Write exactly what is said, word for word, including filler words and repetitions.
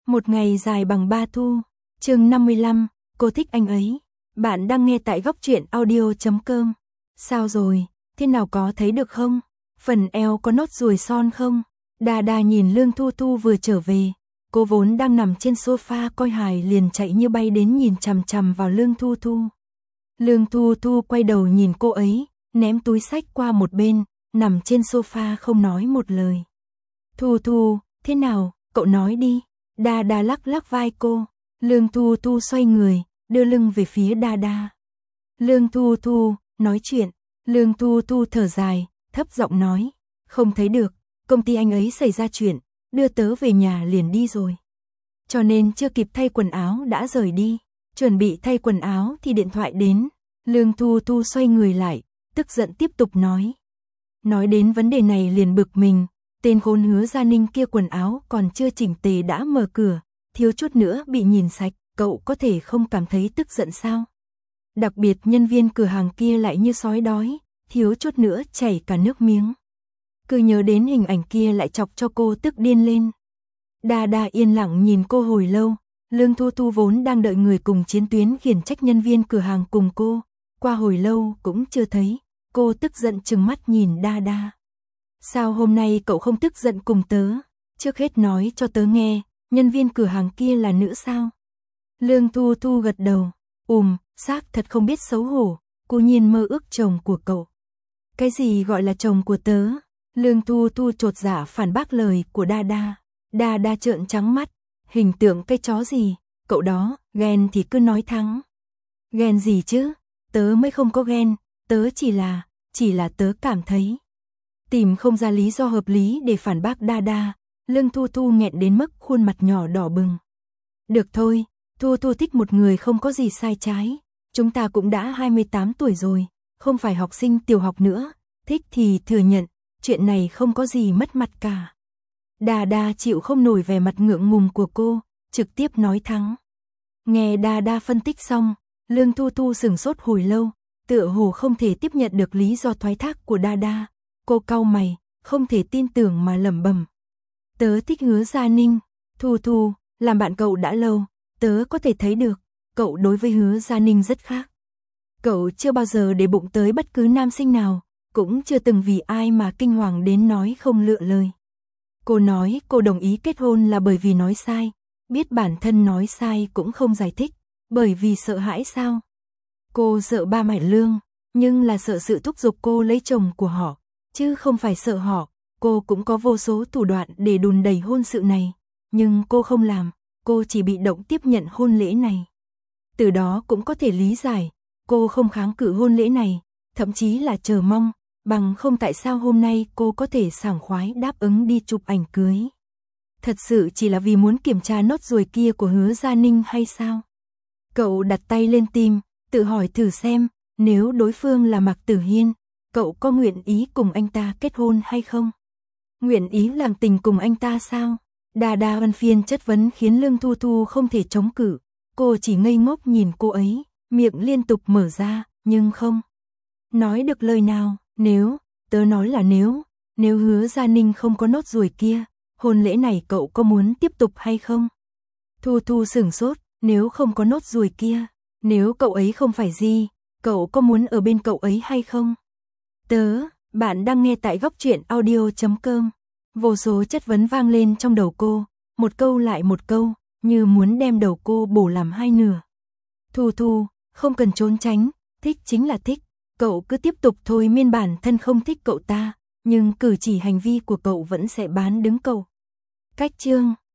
Một ngày dài bằng ba thu, chương năm mươi lăm, cô thích anh ấy. Bạn đang nghe tại góc truyện audio chấm com. Sao rồi, thế nào có thấy được không? Phần eo có nốt ruồi son không? Đà đà nhìn Lương Thu Thu vừa trở về. Cô vốn đang nằm trên sofa coi hài liền chạy như bay đến nhìn chằm chằm vào Lương Thu Thu. Lương Thu Thu quay đầu nhìn cô ấy, ném túi xách qua một bên, nằm trên sofa không nói một lời. Thu Thu, thế nào, cậu nói đi. Đa Đa lắc lắc vai cô. Lương Thu Thu xoay người, đưa lưng về phía Đa Đa. Lương Thu Thu, nói chuyện. Lương Thu Thu thở dài, thấp giọng nói. Không thấy được, công ty anh ấy xảy ra chuyện, đưa tớ về nhà liền đi rồi. Cho nên chưa kịp thay quần áo đã rời đi. Chuẩn bị thay quần áo thì điện thoại đến. Lương Thu Thu xoay người lại, tức giận tiếp tục nói. Nói đến vấn đề này liền bực mình. Tên khốn Hứa Gia Ninh kia quần áo còn chưa chỉnh tề đã mở cửa, thiếu chút nữa bị nhìn sạch, cậu có thể không cảm thấy tức giận sao? Đặc biệt nhân viên cửa hàng kia lại như sói đói, thiếu chút nữa chảy cả nước miếng. Cứ nhớ đến hình ảnh kia lại chọc cho cô tức điên lên. Đa Đa yên lặng nhìn cô hồi lâu, Lương Thu Thu vốn đang đợi người cùng chiến tuyến khiển trách nhân viên cửa hàng cùng cô, qua hồi lâu cũng chưa thấy, cô tức giận trừng mắt nhìn Đa Đa. Sao hôm nay cậu không tức giận cùng tớ? Trước hết nói cho tớ nghe, nhân viên cửa hàng kia là nữ sao? Lương Thu Thu gật đầu, ùm, xác thật không biết xấu hổ, cô nhiên mơ ước chồng của cậu. Cái gì gọi là chồng của tớ? Lương Thu Thu chột dạ phản bác lời của Đa Đa. Đa Đa trợn trắng mắt, hình tượng cái chó gì, cậu đó, ghen thì cứ nói thắng. Ghen gì chứ? Tớ mới không có ghen, tớ chỉ là, chỉ là tớ cảm thấy. Tìm không ra lý do hợp lý để phản bác Đa Đa, Lương Thu Thu nghẹn đến mức khuôn mặt nhỏ đỏ bừng. Được thôi, Thu Thu thích một người không có gì sai trái, chúng ta cũng đã hai mươi tám tuổi rồi, không phải học sinh tiểu học nữa, thích thì thừa nhận, chuyện này không có gì mất mặt cả. Đa Đa chịu không nổi vẻ mặt ngượng ngùng của cô, trực tiếp nói thắng. Nghe Đa Đa phân tích xong, Lương Thu Thu sửng sốt hồi lâu, tựa hồ không thể tiếp nhận được lý do thoái thác của Đa Đa. Cô cau mày, không thể tin tưởng mà lẩm bẩm. Tớ thích Hứa Gia Ninh. Thu Thu, làm bạn cậu đã lâu, tớ có thể thấy được, cậu đối với Hứa Gia Ninh rất khác. Cậu chưa bao giờ để bụng tới bất cứ nam sinh nào, cũng chưa từng vì ai mà kinh hoàng đến nói không lựa lời. Cô nói cô đồng ý kết hôn là bởi vì nói sai, biết bản thân nói sai cũng không giải thích, bởi vì sợ hãi sao? Cô sợ ba mẹ Lương, nhưng là sợ sự thúc giục cô lấy chồng của họ. Chứ không phải sợ họ, cô cũng có vô số thủ đoạn để đùn đẩy hôn sự này, nhưng cô không làm, cô chỉ bị động tiếp nhận hôn lễ này. Từ đó cũng có thể lý giải, cô không kháng cự hôn lễ này, thậm chí là chờ mong, bằng không tại sao hôm nay cô có thể sảng khoái đáp ứng đi chụp ảnh cưới. Thật sự chỉ là vì muốn kiểm tra nốt ruồi kia của Hứa Gia Ninh hay sao? Cậu đặt tay lên tim, tự hỏi thử xem, nếu đối phương là Mạc Tử Hiên, cậu có nguyện ý cùng anh ta kết hôn hay không? Nguyện ý làm tình cùng anh ta sao? Đa Đa văn phiên chất vấn khiến Lương Thu Thu không thể chống cự. Cô chỉ ngây ngốc nhìn cô ấy, miệng liên tục mở ra, nhưng không nói được lời nào. Nếu, tớ nói là nếu, nếu Hứa Gia Ninh không có nốt ruồi kia, hôn lễ này cậu có muốn tiếp tục hay không? Thu Thu sửng sốt, nếu không có nốt ruồi kia, nếu cậu ấy không phải gì, cậu có muốn ở bên cậu ấy hay không? Tớ, bạn đang nghe tại góc truyện audio chấm com. Vô số chất vấn vang lên trong đầu cô, một câu lại một câu, như muốn đem đầu cô bổ làm hai nửa. Thu Thu, không cần trốn tránh, thích chính là thích, cậu cứ tiếp tục thôi miên bản thân không thích cậu ta, nhưng cử chỉ hành vi của cậu vẫn sẽ bán đứng cậu. Cách chương